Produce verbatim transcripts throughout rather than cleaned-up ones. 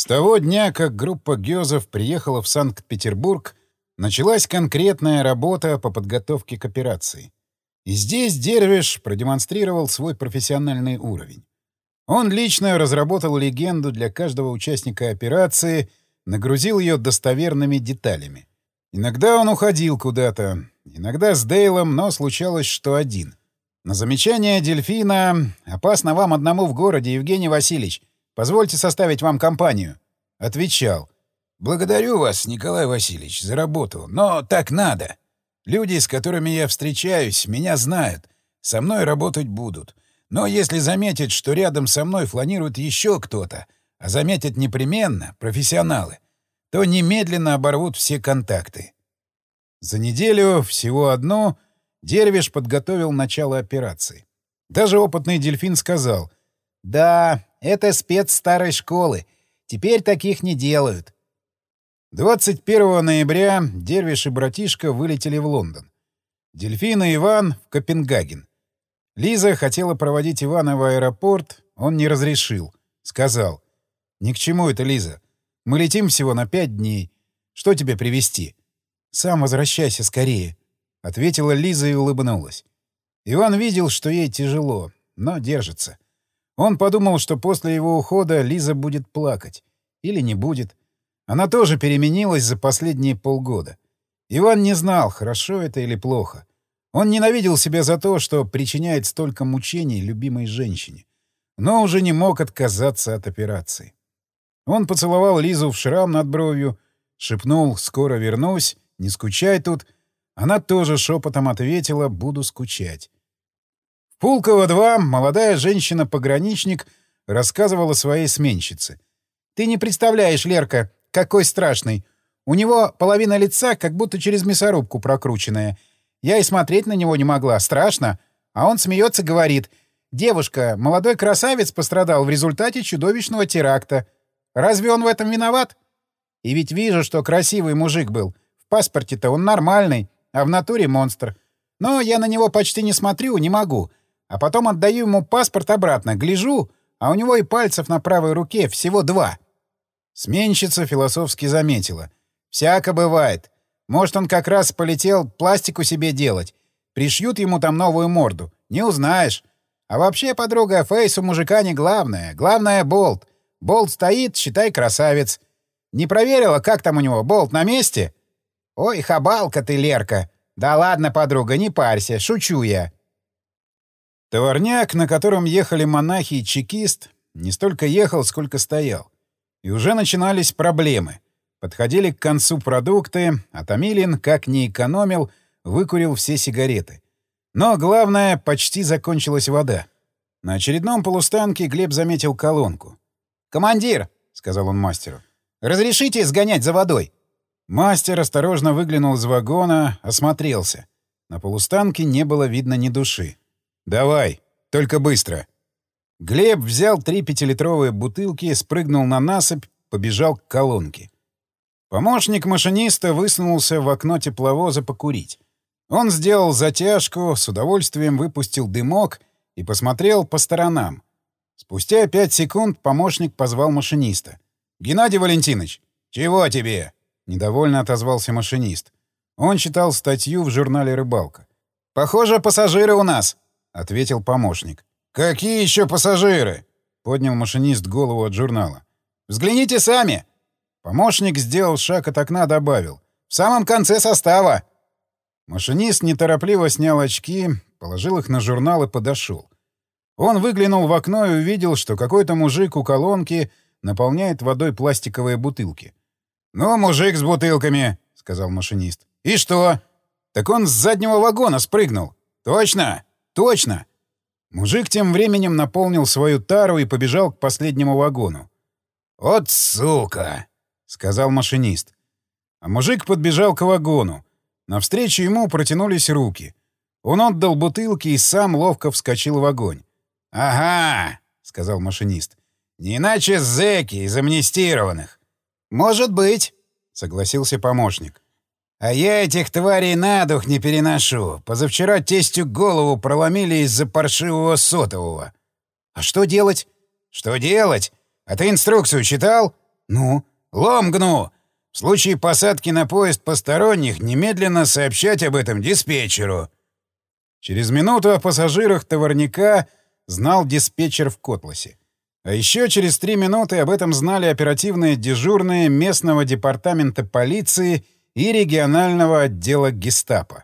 того дня, как группа Гёзов приехала в Санкт-Петербург, началась конкретная работа по подготовке к операции. И здесь Дервиш продемонстрировал свой профессиональный уровень. Он лично разработал легенду для каждого участника операции, нагрузил ее достоверными деталями. Иногда он уходил куда-то, иногда с Дейлом, но случалось, что один. На замечание дельфина «Опасно вам одному в городе, Евгений Васильевич. Позвольте составить вам компанию», отвечал: «Благодарю вас, Николай Васильевич, за работу, но так надо. Люди, с которыми я встречаюсь, меня знают, со мной работать будут. Но если заметят, что рядом со мной фланирует еще кто-то, а заметят непременно профессионалы, то немедленно оборвут все контакты». За неделю, всего одну, Дервиш подготовил начало операции. Даже опытный дельфин сказал: «Да, это спец старой школы. Теперь таких не делают». двадцать первого ноября Дервиш и братишка вылетели в Лондон. Дельфин и Иван — в Копенгаген. Лиза хотела проводить Ивана в аэропорт, он не разрешил. Сказал: «Ни к чему это, Лиза. Мы летим всего на пять дней. Что тебе привезти?» «Сам возвращайся скорее», — ответила Лиза и улыбнулась. Иван видел, что ей тяжело, но держится. Он подумал, что после его ухода Лиза будет плакать. Или не будет. Она тоже переменилась за последние полгода. Иван не знал, хорошо это или плохо. Он ненавидел себя за то, что причиняет столько мучений любимой женщине. Но уже не мог отказаться от операции. Он поцеловал Лизу в шрам над бровью, шепнул: «Скоро вернусь, не скучай тут». Она тоже шепотом ответила: «Буду скучать». В Пулково-два молодая женщина-пограничник рассказывала своей сменщице: «Ты не представляешь, Лерка, какой страшный. У него половина лица как будто через мясорубку прокрученная. Я и смотреть на него не могла. Страшно». А он смеется, говорит: «Девушка, молодой красавец пострадал в результате чудовищного теракта. Разве он в этом виноват? И ведь вижу, что красивый мужик был. В паспорте-то он нормальный, а в натуре монстр. Но я на него почти не смотрю, не могу. А потом отдаю ему паспорт обратно, гляжу, а у него и пальцев на правой руке всего два». Сменщица философски заметила: «Всяко бывает. Может, он как раз полетел пластику себе делать. Пришьют ему там новую морду. Не узнаешь. А вообще, подруга, фейс у мужика не главное. Главное — болт. Болт стоит, считай, красавец. Не проверила, как там у него, болт на месте?» «Ой, хабалка ты, Лерка. Да ладно, подруга, не парься, шучу я». Товарняк, на котором ехали монахи и чекист, не столько ехал, сколько стоял. И уже начинались проблемы. Подходили к концу продукты, а Томилин, как не экономил, выкурил все сигареты. Но главное, почти закончилась вода. На очередном полустанке Глеб заметил колонку. «Командир», — сказал он мастеру, — «разрешите сгонять за водой?» Мастер осторожно выглянул из вагона, осмотрелся. На полустанке не было видно ни души. «Давай, только быстро». Глеб взял три пятилитровые бутылки, спрыгнул на насыпь, побежал к колонке. Помощник машиниста высунулся в окно тепловоза покурить. Он сделал затяжку, с удовольствием выпустил дымок и посмотрел по сторонам. Спустя пять секунд помощник позвал машиниста. «Геннадий Валентинович!» «Чего тебе?» — недовольно отозвался машинист. Он читал статью в журнале «Рыбалка». «Похоже, пассажиры у нас», — ответил помощник. «Какие еще пассажиры?» — поднял машинист голову от журнала. «Взгляните сами!» Помощник сделал шаг от окна, добавил: «В самом конце состава!» Машинист неторопливо снял очки, положил их на журнал и подошел. Он выглянул в окно и увидел, что какой-то мужик у колонки наполняет водой пластиковые бутылки. «Ну, мужик с бутылками», — сказал машинист. «И что?» «Так он с заднего вагона спрыгнул». «Точно? Точно!» Мужик тем временем наполнил свою тару и побежал к последнему вагону. «Вот сука!» — сказал машинист. А мужик подбежал к вагону. Навстречу ему протянулись руки. Он отдал бутылки и сам ловко вскочил в огонь. «Ага!» — сказал машинист. «Не иначе зэки из амнистированных». «Может быть», — согласился помощник. «А я этих тварей на дух не переношу. Позавчера тестю голову проломили из-за паршивого сотового». «А что делать?» «Что делать? А ты инструкцию читал?» «Ну?» «Лом гну! В случае посадки на поезд посторонних немедленно сообщать об этом диспетчеру». Через минуту о пассажирах товарняка знал диспетчер в Котласе. А еще через три минуты об этом знали оперативные дежурные местного департамента полиции и регионального отдела гестапо.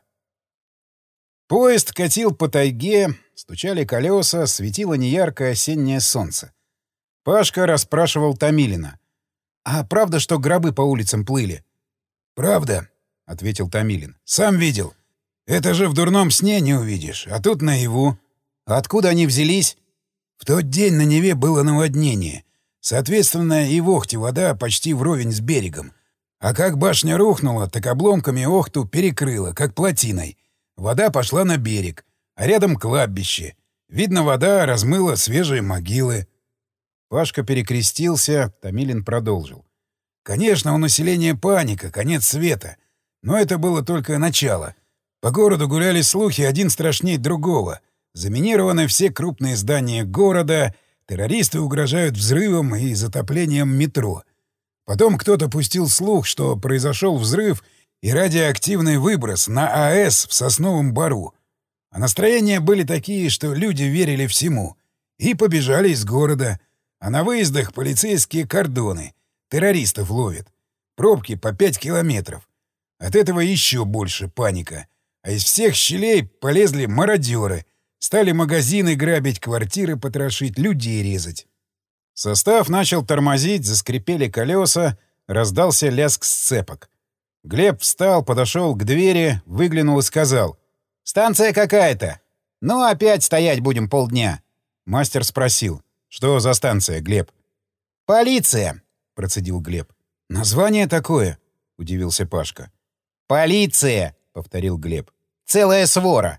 Поезд катил по тайге, стучали колеса, светило неяркое осеннее солнце. Пашка расспрашивал Томилина. «А правда, что гробы по улицам плыли?» «Правда», — ответил Томилин. «Сам видел. Это же в дурном сне не увидишь, а тут наяву». «А откуда они взялись?» «В тот день на Неве было наводнение. Соответственно, и в Охте вода почти вровень с берегом. А как башня рухнула, так обломками Охту перекрыла, как плотиной. Вода пошла на берег, а рядом кладбище. Видно, вода размыла свежие могилы». Пашка перекрестился, Томилин продолжил. «Конечно, у населения паника, конец света. Но это было только начало. По городу гуляли слухи один страшней другого. Заминированы все крупные здания города, террористы угрожают взрывом и затоплением метро. Потом кто-то пустил слух, что произошел взрыв и радиоактивный выброс на АЭС в Сосновом Бору. А настроения были такие, что люди верили всему. И побежали из города. А на выездах полицейские кордоны. Террористов ловят. Пробки по пять километров. От этого еще больше паника. А из всех щелей полезли мародеры. Стали магазины грабить, квартиры потрошить, людей резать. Состав начал тормозить, заскрипели колеса, раздался лязг сцепок. Глеб встал, подошел к двери, выглянул и сказал. «Станция какая-то. Ну, опять стоять будем полдня». Мастер спросил. «Что за станция, Глеб?» «Полиция», — процедил Глеб. «Название такое?» — удивился Пашка. «Полиция», — повторил Глеб. «Целая свора».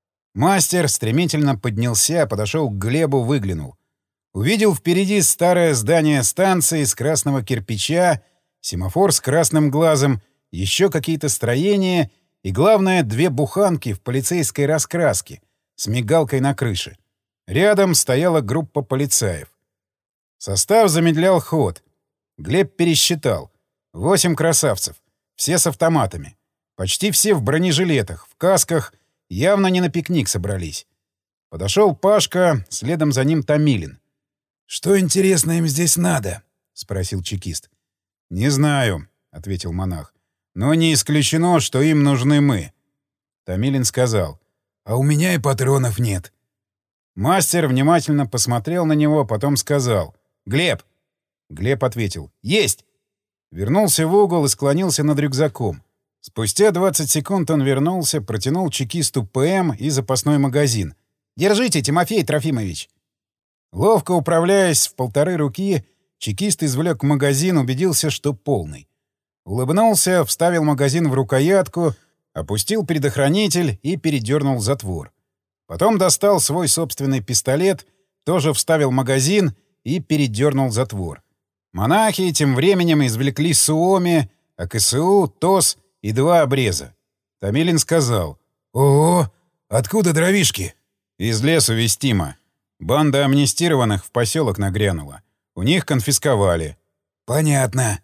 Мастер стремительно поднялся, подошел к Глебу, выглянул. Увидел впереди старое здание станции из красного кирпича, семафор с красным глазом, еще какие-то строения и, главное, две буханки в полицейской раскраске с мигалкой на крыше. Рядом стояла группа полицаев. Состав замедлял ход. Глеб пересчитал. Восемь красавцев. Все с автоматами. Почти все в бронежилетах, в касках, явно не на пикник собрались. Подошел Пашка, следом за ним Томилин. «Что, интересно, им здесь надо?» — спросил чекист. «Не знаю», — ответил монах. «Но не исключено, что им нужны мы». Томилин сказал. «А у меня и патронов нет». Мастер внимательно посмотрел на него, потом сказал. «Глеб!» Глеб ответил. «Есть!» Вернулся в угол и склонился над рюкзаком. Спустя двадцать секунд он вернулся, протянул чекисту ПМ и запасной магазин. «Держите, Тимофей Трофимович!» Ловко управляясь в полторы руки, чекист извлек магазин, убедился, что полный. Улыбнулся, вставил магазин в рукоятку, опустил предохранитель и передернул затвор. Потом достал свой собственный пистолет, тоже вставил магазин и передернул затвор. Монахи тем временем извлекли Суоми, АКСУ, ТОС и два обреза. Томилин сказал. «Ого! Откуда дровишки?» «Из лесу вестимо. Банда амнистированных в поселок нагрянула. У них конфисковали». «Понятно».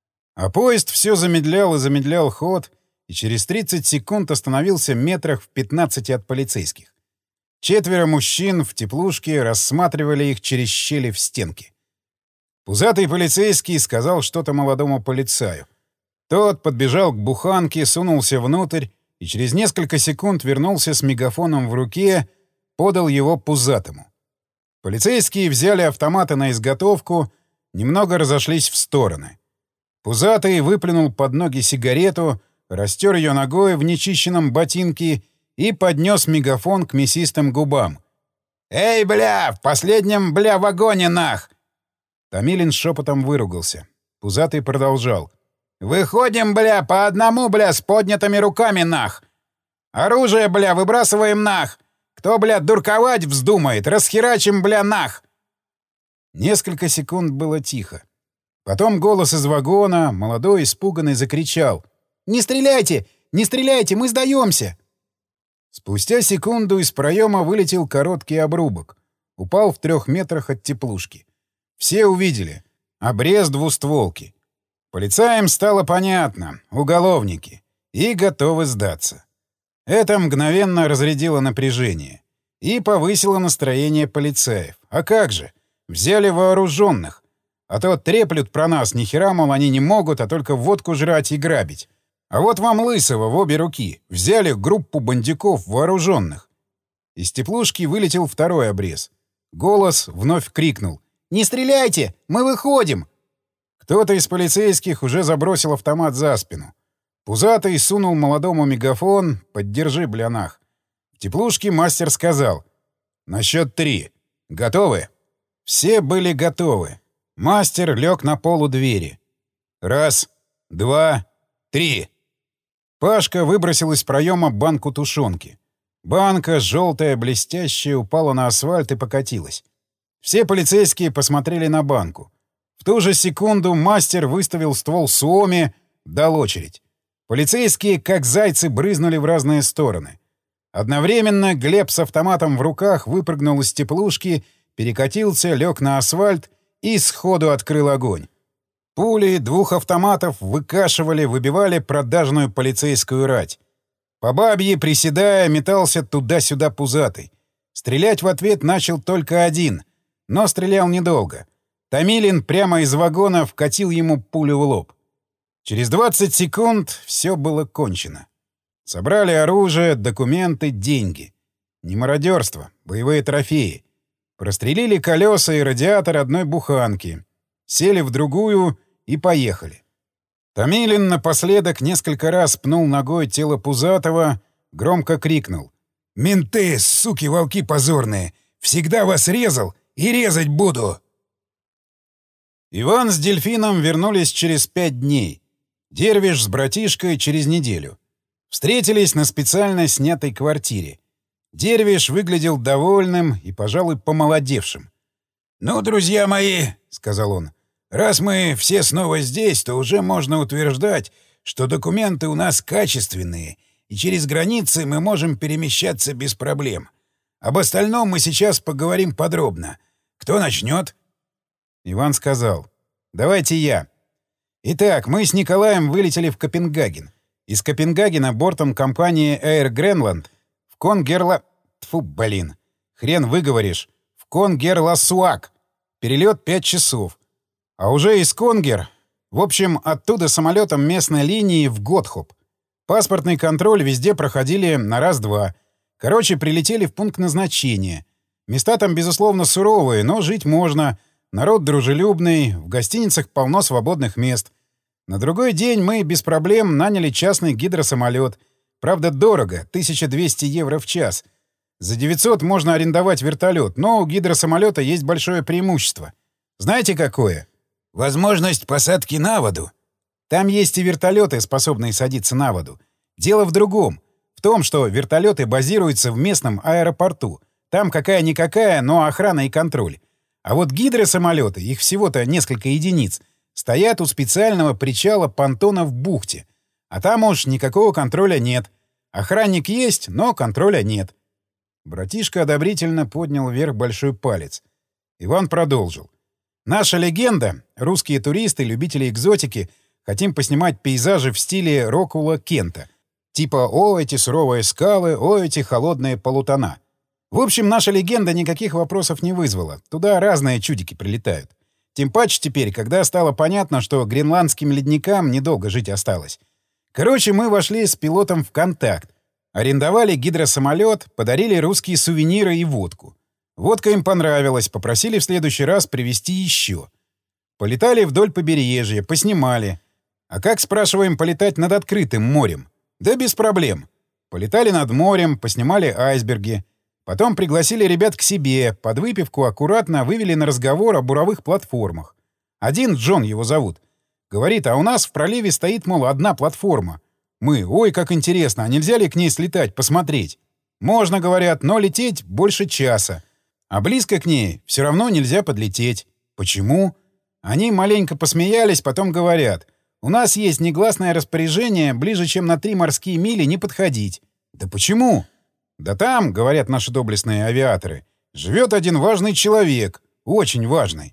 А поезд все замедлял и замедлял ход, и через тридцать секунд остановился метрах в пятнадцати от полицейских. Четверо мужчин в теплушке рассматривали их через щели в стенке. Пузатый полицейский сказал что-то молодому полицаю. Тот подбежал к буханке, сунулся внутрь и через несколько секунд вернулся с мегафоном в руке, подал его пузатому. Полицейские взяли автоматы на изготовку, немного разошлись в стороны. Пузатый выплюнул под ноги сигарету, растер ее ногой в нечищенном ботинке и поднес мегафон к мясистым губам. «Эй, бля, в последнем, бля, вагоне, нах!» Томилин шепотом выругался. Пузатый продолжал. «Выходим, бля, по одному, бля, с поднятыми руками, нах! Оружие, бля, выбрасываем, нах! Кто, бля, дурковать вздумает, расхерачим, бля, нах!» Несколько секунд было тихо. Потом голос из вагона, молодой, испуганный, закричал. «Не стреляйте! Не стреляйте! Мы сдаемся!» Спустя секунду из проема вылетел короткий обрубок. Упал в трех метрах от теплушки. Все увидели. Обрез двустволки. Полицаям стало понятно — уголовники. И готовы сдаться. Это мгновенно разрядило напряжение. И повысило настроение полицаев. А как же? Взяли вооруженных. А то треплют про нас, нихера, мол, они не могут, а только водку жрать и грабить. А вот вам Лысого в обе руки. Взяли группу бандюков вооруженных. Из теплушки вылетел второй обрез. Голос вновь крикнул: «Не стреляйте! Мы выходим!» Кто-то из полицейских уже забросил автомат за спину. Пузатый сунул молодому мегафон: «Поддержи, блянах». В теплушке мастер сказал: «На счет три. Готовы?» Все были готовы. Мастер лег на полу двери. Раз, два, три. Пашка выбросил из проема банку тушенки. Банка, желтая, блестящая, упала на асфальт и покатилась. Все полицейские посмотрели на банку. В ту же секунду мастер выставил ствол Суоми, дал очередь. Полицейские, как зайцы, брызнули в разные стороны. Одновременно Глеб с автоматом в руках выпрыгнул из теплушки, перекатился, лег на асфальт и сходу открыл огонь. Пули двух автоматов выкашивали, выбивали продажную полицейскую рать. По бабье, приседая, метался туда-сюда пузатый. Стрелять в ответ начал только один, но стрелял недолго. Томилин прямо из вагона вкатил ему пулю в лоб. Через двадцать секунд все было кончено. Собрали оружие, документы, деньги. Не мародерство, боевые трофеи. Прострелили колеса и радиатор одной буханки. Сели в другую и поехали. Томилин напоследок несколько раз пнул ногой тело Пузатого, громко крикнул: «Менты, суки, волки позорные! Всегда вас резал и резать буду!» Иван с Дельфином вернулись через пять дней. Дервиш с братишкой через неделю. Встретились на специально снятой квартире. Дервиш выглядел довольным и, пожалуй, помолодевшим. «Ну, друзья мои», — сказал он, — «раз мы все снова здесь, то уже можно утверждать, что документы у нас качественные, и через границы мы можем перемещаться без проблем. Об остальном мы сейчас поговорим подробно. Кто начнет?» Иван сказал: «Давайте я. Итак, мы с Николаем вылетели в Копенгаген. Из Копенгагена бортом компании Air Greenland в Конгерла... Тьфу, блин. Хрен выговоришь. В Конгерласуак. Перелет пять часов. А уже из Конгер... В общем, оттуда самолетом местной линии в Готхоп. Паспортный контроль везде проходили на раз-два. Короче, прилетели в пункт назначения. Места там, безусловно, суровые, но жить можно. Народ дружелюбный, в гостиницах полно свободных мест. На другой день мы без проблем наняли частный гидросамолет. Правда, дорого, тысяча двести евро в час. За девятьсот можно арендовать вертолет, но у гидросамолета есть большое преимущество. Знаете, какое? Возможность посадки на воду. Там есть и вертолеты, способные садиться на воду. Дело в другом. В том, что вертолеты базируются в местном аэропорту. Там какая-никакая, но охрана и контроль. А вот гидросамолеты, их всего-то несколько единиц, стоят у специального причала понтона в бухте. А там уж никакого контроля нет. Охранник есть, но контроля нет. Братишка одобрительно поднял вверх большой палец. Иван продолжил. Наша легенда, русские туристы, любители экзотики, хотим поснимать пейзажи в стиле Рокула Кента. Типа «О, эти суровые скалы, о, эти холодные полутона». В общем, наша легенда никаких вопросов не вызвала. Туда разные чудики прилетают. Тем паче теперь, когда стало понятно, что гренландским ледникам недолго жить осталось. Короче, мы вошли с пилотом в контакт. Арендовали гидросамолет, подарили русские сувениры и водку. Водка им понравилась, попросили в следующий раз привезти еще. Полетали вдоль побережья, поснимали. А как, спрашиваем, полетать над открытым морем? Да без проблем. Полетали над морем, поснимали айсберги. Потом пригласили ребят к себе, под выпивку аккуратно вывели на разговор о буровых платформах. Один, Джон его зовут, говорит, а у нас в проливе стоит, мол, одна платформа. Мы, ой, как интересно, а нельзя ли к ней слетать, посмотреть? Можно, говорят, но лететь больше часа. А близко к ней все равно нельзя подлететь. Почему? Они маленько посмеялись, потом говорят, у нас есть негласное распоряжение ближе, чем на три морские мили не подходить. Да почему? Да там, говорят наши доблестные авиаторы, живет один важный человек, очень важный.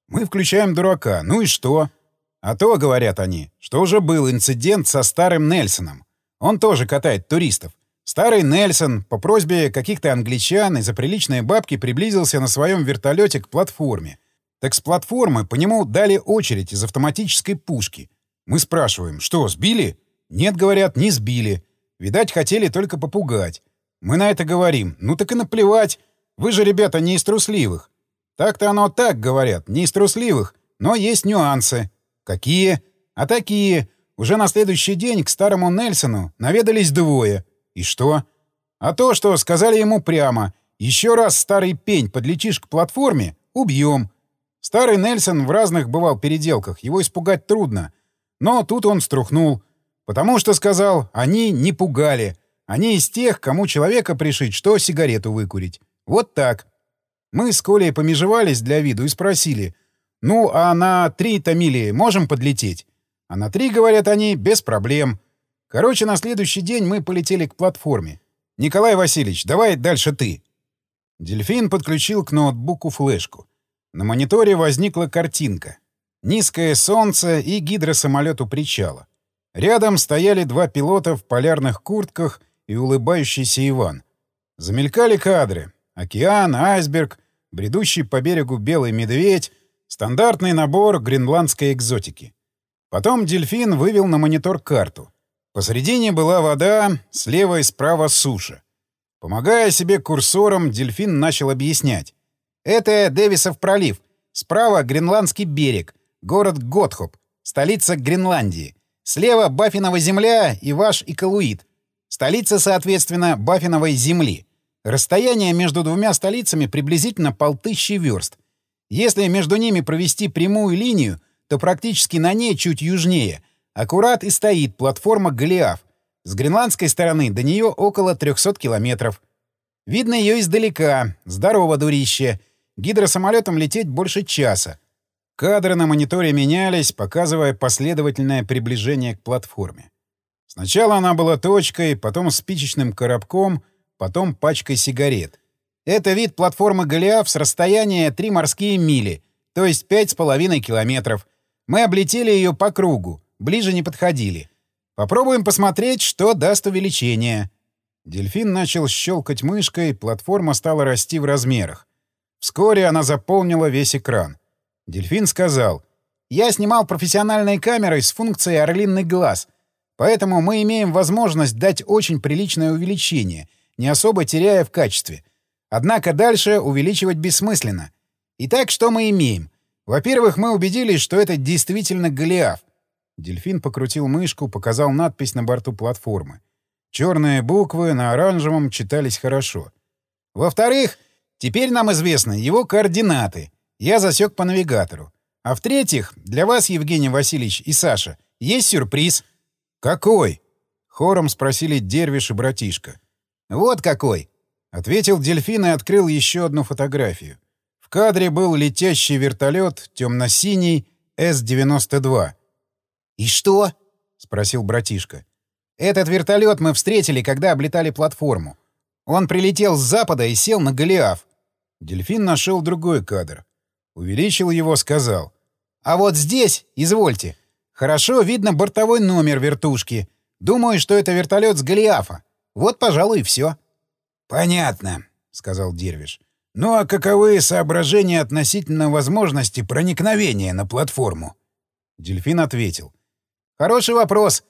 Мы включаем дурака. Ну и что? А то, говорят они, что уже был инцидент со старым Нельсоном. Он тоже катает туристов. Старый Нельсон по просьбе каких-то англичан и за приличные бабки приблизился на своем вертолете к платформе. Так с платформы по нему дали очередь из автоматической пушки. Мы спрашиваем, что, сбили? Нет, говорят, не сбили. Видать, хотели только попугать. Мы на это говорим, ну так и наплевать. Вы же, ребята, не из трусливых. Так-то оно так, говорят, не из трусливых, но есть нюансы. Какие? А такие. Уже на следующий день к старому Нельсону наведались двое. И что? А то, что сказали ему прямо. Еще раз, старый пень, подлетишь к платформе — убьем. Старый Нельсон в разных бывал переделках, его испугать трудно. Но тут он струхнул. Потому что, сказал, они не пугали. Они из тех, кому человека пришить, что сигарету выкурить. Вот так. Мы с Колей помежевались для виду и спросили: «Ну, а на три-то мили можем подлететь?» А на три, говорят они, без проблем. Короче, на следующий день мы полетели к платформе. «Николай Васильевич, давай дальше ты». Дельфин подключил к ноутбуку флешку. На мониторе возникла картинка. Низкое солнце и гидросамолет у причала. Рядом стояли два пилота в полярных куртках и улыбающийся Иван. Замелькали кадры. Океан, айсберг, бредущий по берегу белый медведь, стандартный набор гренландской экзотики. Потом дельфин вывел на монитор карту. Посредине была вода, слева и справа суша. Помогая себе курсором, дельфин начал объяснять. «Это Дэвисов пролив. Справа — Гренландский берег, город Готхоп, столица Гренландии. Слева — Баффинова земля и ваш Икалуит. Столица, соответственно, Баффиновой земли. Расстояние между двумя столицами приблизительно полтыщи верст. Если между ними провести прямую линию, то практически на ней чуть южнее аккурат и стоит платформа Голиаф. С гренландской стороны до нее около трехсот километров. Видно ее издалека. Здорово, дурище. Гидросамолетом лететь больше часа. Кадры на мониторе менялись, показывая последовательное приближение к платформе. Сначала она была точкой, потом спичечным коробком, потом пачкой сигарет. Это вид платформы Голиаф с расстояния три морские мили, то есть пять с половиной километров. Мы облетели ее по кругу, ближе не подходили. Попробуем посмотреть, что даст увеличение. Дельфин начал щелкать мышкой, платформа стала расти в размерах. Вскоре она заполнила весь экран. Дельфин сказал: «Я снимал профессиональной камерой с функцией «Орлиный глаз», поэтому мы имеем возможность дать очень приличное увеличение, не особо теряя в качестве. Однако дальше увеличивать бессмысленно. Итак, что мы имеем? Во-первых, мы убедились, что это действительно Голиаф». Дельфин покрутил мышку, показал надпись на борту платформы. Черные буквы на оранжевом читались хорошо. «Во-вторых, теперь нам известны его координаты. Я засек по навигатору. А в-третьих, для вас, Евгений Васильевич и Саша, есть сюрприз». «Какой?» — хором спросили Дервиш и братишка. «Вот какой!» — ответил дельфин и открыл еще одну фотографию. В кадре был летящий вертолет темно-синий эс девяносто два. «И что?» — спросил братишка. «Этот вертолет мы встретили, когда облетали платформу. Он прилетел с запада и сел на Голиаф». Дельфин нашел другой кадр. Увеличил его, сказал: «А вот здесь, извольте, хорошо видно бортовой номер вертушки. Думаю, что это вертолет с Голиафа. Вот, пожалуй, и все». «Понятно», — сказал Дервиш. «Ну а каковы соображения относительно возможности проникновения на платформу?» Дельфин ответил: «Хороший вопрос.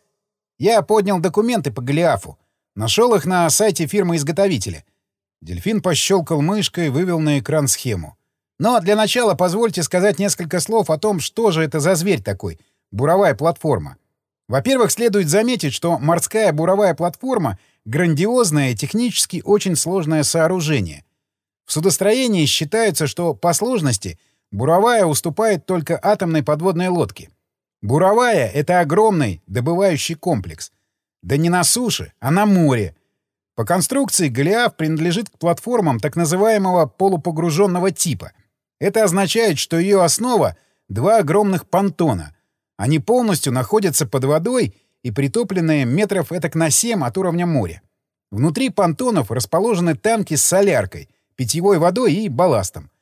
Я поднял документы по Голиафу. Нашел их на сайте фирмы-изготовителя». Дельфин пощелкал мышкой, вывел на экран схему. «Но для начала позвольте сказать несколько слов о том, что же это за зверь такой, буровая платформа. Во-первых, следует заметить, что морская буровая платформа — грандиозное и технически очень сложное сооружение. В судостроении считается, что по сложности буровая уступает только атомной подводной лодке. Буровая — это огромный добывающий комплекс. Да не на суше, а на море. По конструкции Голиаф принадлежит к платформам так называемого полупогруженного типа. Это означает, что ее основа — два огромных понтона. Они полностью находятся под водой и притопленные метров этак на семь от уровня моря. Внутри понтонов расположены танки с соляркой, питьевой водой и балластом.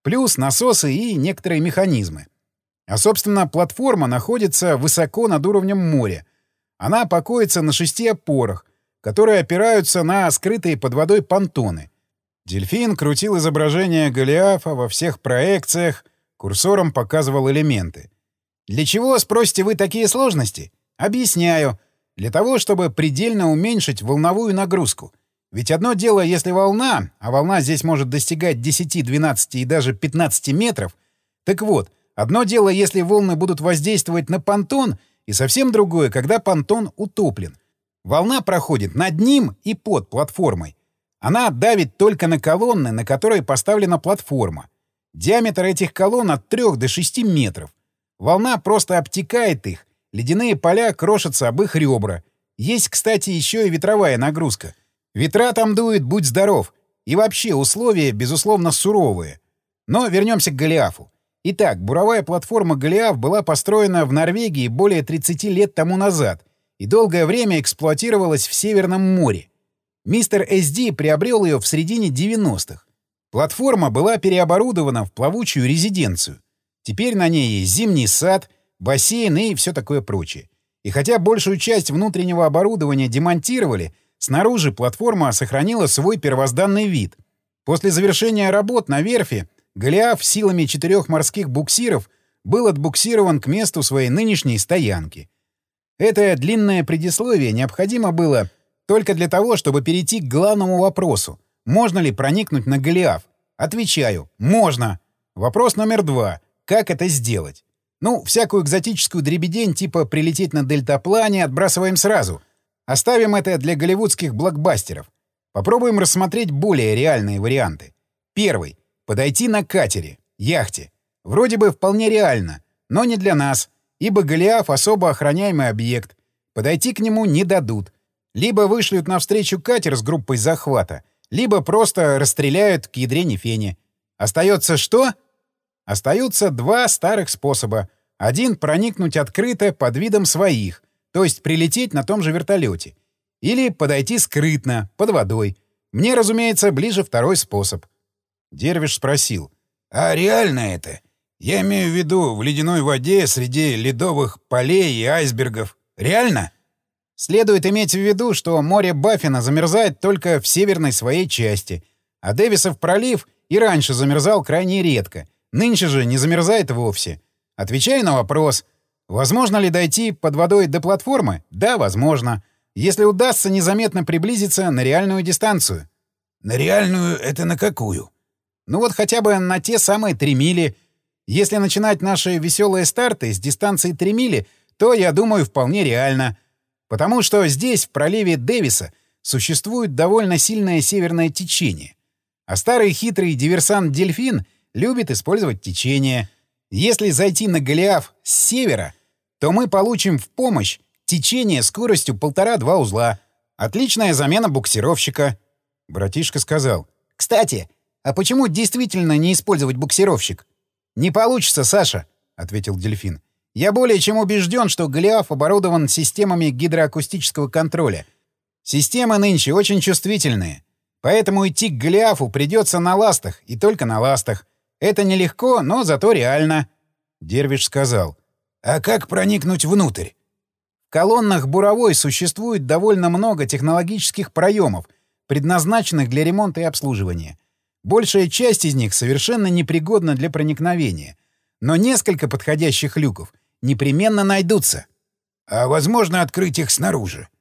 Плюс насосы и некоторые механизмы. А, собственно, платформа находится высоко над уровнем моря. Она покоится на шести опорах, которые опираются на скрытые под водой понтоны. Дельфин крутил изображение Голиафа во всех проекциях, курсором показывал элементы. Для чего, спросите вы, такие сложности? Объясняю. Для того, чтобы предельно уменьшить волновую нагрузку. Ведь одно дело, если волна, а волна здесь может достигать десяти, двенадцати и даже пятнадцати метров, так вот, одно дело, если волны будут воздействовать на понтон, и совсем другое, когда понтон утоплен. Волна проходит над ним и под платформой. Она давит только на колонны, на которые поставлена платформа. Диаметр этих колонн от трёх до шести метров. Волна просто обтекает их, ледяные поля крошатся об их ребра. Есть, кстати, еще и ветровая нагрузка. Ветра там дует, будь здоров. И вообще условия, безусловно, суровые. Но вернемся к Голиафу. Итак, буровая платформа «Голиаф» была построена в Норвегии более тридцати лет тому назад и долгое время эксплуатировалась в Северном море. Мистер Эс Ди приобрел ее в середине девяностых. Платформа была переоборудована в плавучую резиденцию. Теперь на ней есть зимний сад, бассейн и все такое прочее. И хотя большую часть внутреннего оборудования демонтировали, снаружи платформа сохранила свой первозданный вид. После завершения работ на верфи Голиаф силами четырех морских буксиров был отбуксирован к месту своей нынешней стоянки. Это длинное предисловие необходимо было только для того, чтобы перейти к главному вопросу. Можно ли проникнуть на Голиаф? Отвечаю, можно. Вопрос номер два. Как это сделать? Ну, всякую экзотическую дребедень типа прилететь на дельтаплане отбрасываем сразу. Оставим это для голливудских блокбастеров. Попробуем рассмотреть более реальные варианты. Первый. Подойти на катере, яхте. Вроде бы вполне реально, но не для нас, ибо Голиаф — особо охраняемый объект. Подойти к нему не дадут. Либо вышлют навстречу катер с группой захвата, либо просто расстреляют к ядрене фени. Остается что? Остаются два старых способа. Один — проникнуть открыто под видом своих, то есть прилететь на том же вертолете. Или подойти скрытно, под водой. Мне, разумеется, ближе второй способ. Дервиш спросил. «А реально это? Я имею в виду в ледяной воде среди ледовых полей и айсбергов. Реально?» Следует иметь в виду, что море Баффина замерзает только в северной своей части, а Дэвисов пролив и раньше замерзал крайне редко. Нынче же не замерзает вовсе. Отвечаю на вопрос. Возможно ли дойти под водой до платформы? Да, возможно. Если удастся незаметно приблизиться на реальную дистанцию. На реальную — это на какую? Ну вот хотя бы на те самые три мили. Если начинать наши веселые старты с дистанции три мили, то, я думаю, вполне реально. Потому что здесь, в проливе Дэвиса, существует довольно сильное северное течение. А старый хитрый диверсант-дельфин любит использовать течение. Если зайти на Голиаф с севера, то мы получим в помощь течение скоростью полтора-два узла. Отличная замена буксировщика. Братишка сказал. «Кстати, а почему действительно не использовать буксировщик?» «Не получится, Саша», — ответил Дельфин. «Я более чем убежден, что Голиаф оборудован системами гидроакустического контроля. Системы нынче очень чувствительные. Поэтому идти к Голиафу придется на ластах, и только на ластах. Это нелегко, но зато реально». Дервиш сказал. «А как проникнуть внутрь?» В колоннах буровой существует довольно много технологических проемов, предназначенных для ремонта и обслуживания. Большая часть из них совершенно непригодна для проникновения. Но несколько подходящих люков непременно найдутся. А возможно открыть их снаружи?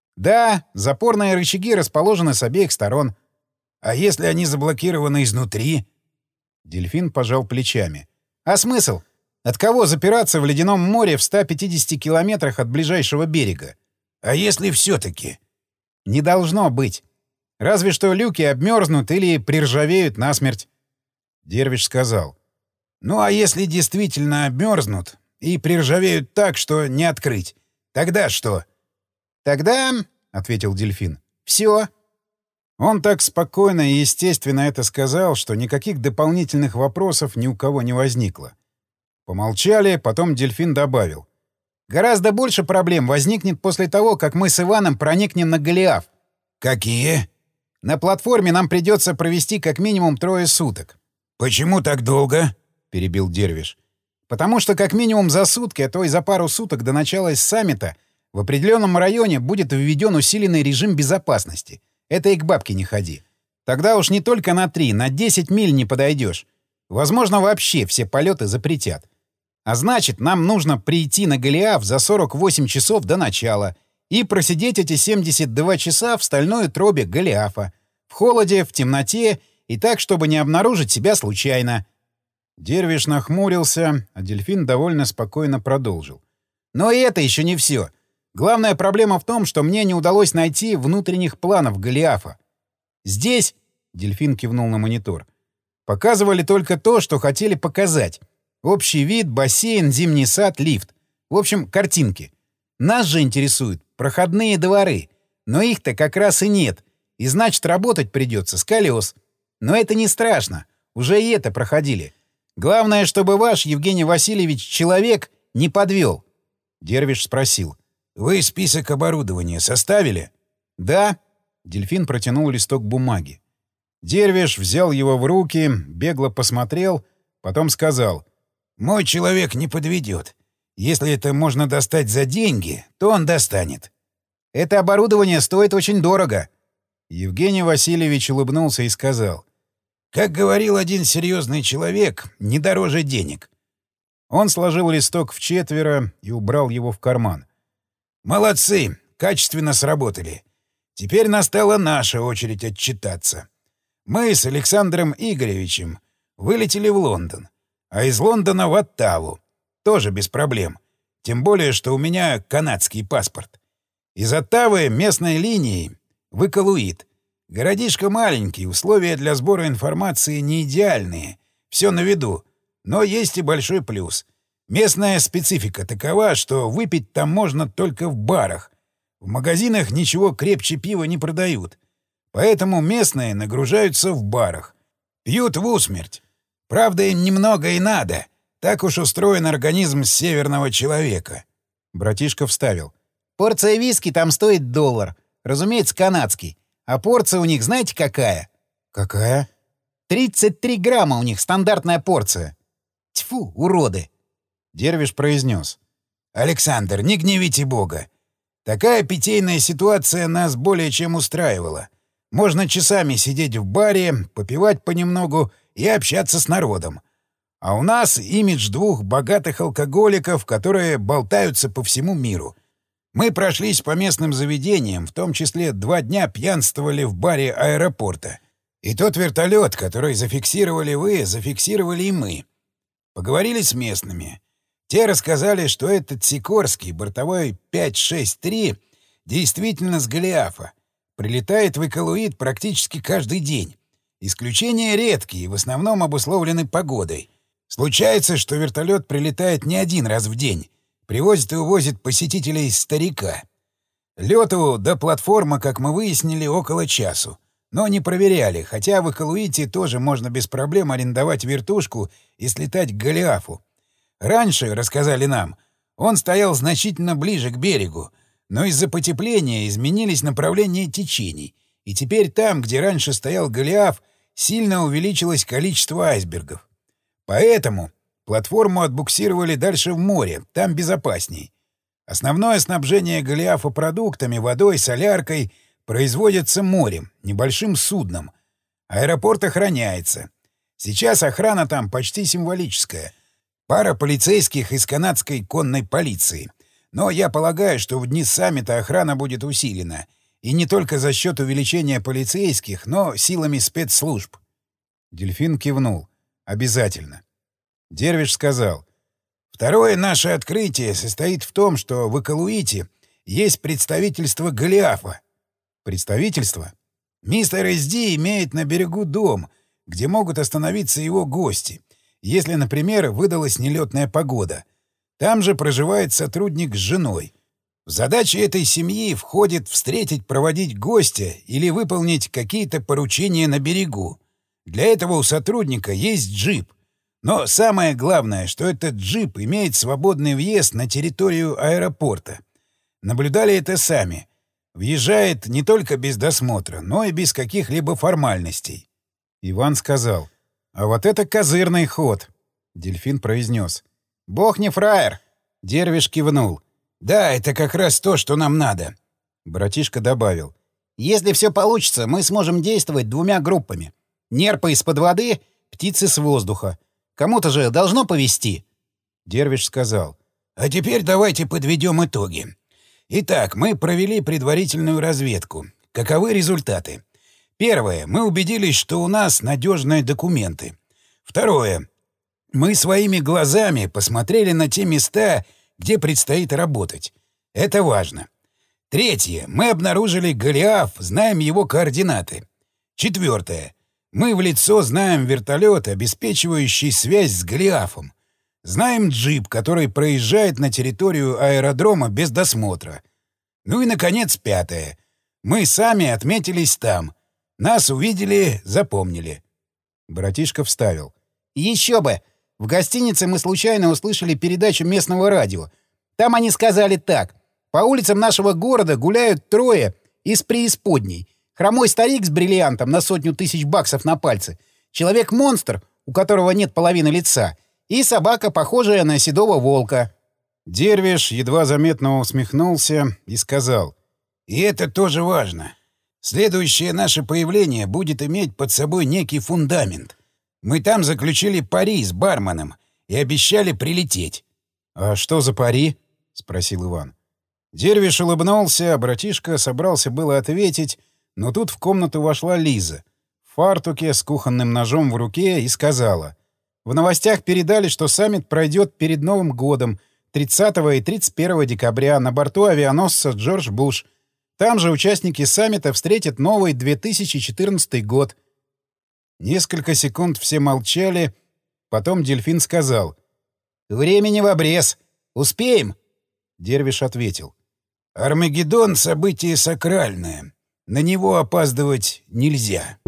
Да, запорные рычаги расположены с обеих сторон. А если они заблокированы изнутри? Дельфин пожал плечами. А смысл? От кого запираться в ледяном море в ста пятидесяти километрах от ближайшего берега? А если все-таки? Не должно быть. Разве что люки обмерзнут или приржавеют насмерть. Дервиш сказал. Ну а если действительно обмерзнут и приржавеют так, что не открыть, тогда что? Тогда, — ответил Дельфин, — все. Он так спокойно и естественно это сказал, что никаких дополнительных вопросов ни у кого не возникло. Помолчали, потом Дельфин добавил. Гораздо больше проблем возникнет после того, как мы с Иваном проникнем на Голиаф. Какие? На платформе нам придется провести как минимум трое суток. «Почему так долго?» — перебил Дервиш. «Потому что как минимум за сутки, а то и за пару суток до начала саммита в определенном районе будет введен усиленный режим безопасности. Это и к бабке не ходи. Тогда уж не только на три, на десять миль не подойдешь. Возможно, вообще все полеты запретят. А значит, нам нужно прийти на Голиаф за сорок восемь часов до начала и просидеть эти семьдесят два часа в стальной тробе Голиафа, в холоде, в темноте и так, чтобы не обнаружить себя случайно». Дервиш нахмурился, а Дельфин довольно спокойно продолжил. «Но и это еще не все. Главная проблема в том, что мне не удалось найти внутренних планов Голиафа. Здесь, — Дельфин кивнул на монитор, — показывали только то, что хотели показать. Общий вид, бассейн, зимний сад, лифт. В общем, картинки. Нас же интересуют проходные дворы. Но их-то как раз и нет. И значит, работать придется с колес. Но это не страшно. Уже и это проходили. Главное, чтобы ваш, Евгений Васильевич, человек не подвел». Дервиш спросил. «Вы список оборудования составили?» «Да». Дельфин протянул листок бумаги. Дервиш взял его в руки, бегло посмотрел, потом сказал. «Мой человек не подведет. Если это можно достать за деньги, то он достанет». «Это оборудование стоит очень дорого». Евгений Васильевич улыбнулся и сказал. «Как говорил один серьезный человек, не дороже денег». Он сложил листок в четверо и убрал его в карман. «Молодцы, качественно сработали. Теперь настала наша очередь отчитаться. Мы с Александром Игоревичем вылетели в Лондон, а из Лондона в Оттаву. Тоже без проблем. Тем более, что у меня канадский паспорт. Из Оттавы местной линией в Икалуит. Городишко маленький, условия для сбора информации не идеальные. Все на виду. Но есть и большой плюс. Местная специфика такова, что выпить там можно только в барах. В магазинах ничего крепче пива не продают. Поэтому местные нагружаются в барах. Пьют в усмерть. Правда, им немного и надо. Так уж устроен организм северного человека. Братишка вставил. «Порция виски там стоит доллар. Разумеется, канадский. А порция у них знаете какая?» «Какая?» тридцать три грамма у них стандартная порция». «Тьфу, уроды!» Дервиш произнес. «Александр, не гневите Бога. Такая питейная ситуация нас более чем устраивала. Можно часами сидеть в баре, попивать понемногу и общаться с народом. А у нас имидж двух богатых алкоголиков, которые болтаются по всему миру. Мы прошлись по местным заведениям, в том числе два дня пьянствовали в баре аэропорта. И тот вертолет, который зафиксировали вы, зафиксировали и мы. Поговорили с местными. Те рассказали, что этот Сикорский, бортовой пять шесть три, действительно с Голиафа. Прилетает в Икалуит практически каждый день. Исключения редкие, в основном обусловлены погодой. Случается, что вертолет прилетает не один раз в день. Привозит и увозит посетителей старика. Лёту до платформы, как мы выяснили, около часу. Но не проверяли, хотя в Икалуите тоже можно без проблем арендовать вертушку и слетать к Голиафу. Раньше, рассказали нам, он стоял значительно ближе к берегу, но из-за потепления изменились направления течений, и теперь там, где раньше стоял Голиаф, сильно увеличилось количество айсбергов. Поэтому платформу отбуксировали дальше в море, там безопасней. Основное снабжение Голиафа продуктами, водой, соляркой производится морем, небольшим судном. Аэропорт охраняется. Сейчас охрана там почти символическая. Пара полицейских из канадской конной полиции. Но я полагаю, что в дни саммита охрана будет усилена. И не только за счет увеличения полицейских, но силами спецслужб. Дельфин кивнул. Обязательно. Дервиш сказал. Второе наше открытие состоит в том, что в Икалуите есть представительство Голиафа. Представительство? Мистер Эсди имеет на берегу дом, где могут остановиться его гости, если, например, выдалась нелетная погода. Там же проживает сотрудник с женой. В задачи этой семьи входит встретить, проводить гостя или выполнить какие-то поручения на берегу. Для этого у сотрудника есть джип. Но самое главное, что этот джип имеет свободный въезд на территорию аэропорта. Наблюдали это сами. Въезжает не только без досмотра, но и без каких-либо формальностей. Иван сказал. А вот это козырный ход, — Дельфин произнес. Бог не фраер. Дервиш кивнул. Да, это как раз то, что нам надо. Братишка добавил. Если все получится, мы сможем действовать двумя группами. Нерпы из-под воды, птицы с воздуха. Кому-то же должно повезти. Дервиш сказал. А теперь давайте подведем итоги. Итак, мы провели предварительную разведку. Каковы результаты? Первое. Мы убедились, что у нас надежные документы. Второе. Мы своими глазами посмотрели на те места, где предстоит работать. Это важно. Третье. Мы обнаружили Голиаф, знаем его координаты. Четвертое. Мы в лицо знаем вертолет, обеспечивающий связь с Голиафом. Знаем джип, который проезжает на территорию аэродрома без досмотра. Ну и, наконец, пятое. Мы сами отметились там. Нас увидели, запомнили. Братишка вставил. Еще бы! В гостинице мы случайно услышали передачу местного радио. Там они сказали так. По улицам нашего города гуляют трое из преисподней. Хромой старик с бриллиантом на сотню тысяч баксов на пальце. Человек-монстр, у которого нет половины лица. И собака, похожая на седого волка. Дервиш едва заметно усмехнулся и сказал. И это тоже важно. Следующее наше появление будет иметь под собой некий фундамент. Мы там заключили пари с барменом и обещали прилететь. — А что за пари? — спросил Иван. Дервиш улыбнулся, а братишка собрался было ответить, но тут в комнату вошла Лиза в фартуке с кухонным ножом в руке и сказала. В новостях передали, что саммит пройдет перед Новым годом, тридцатого и тридцать первого декабря, на борту авианосца «Джордж Буш». Там же участники саммита встретят новый две тысячи четырнадцатый год. Несколько секунд все молчали, потом Дельфин сказал. «Времени в обрез. Успеем?» Дервиш ответил. «Армагеддон — событие сакральное. На него опаздывать нельзя».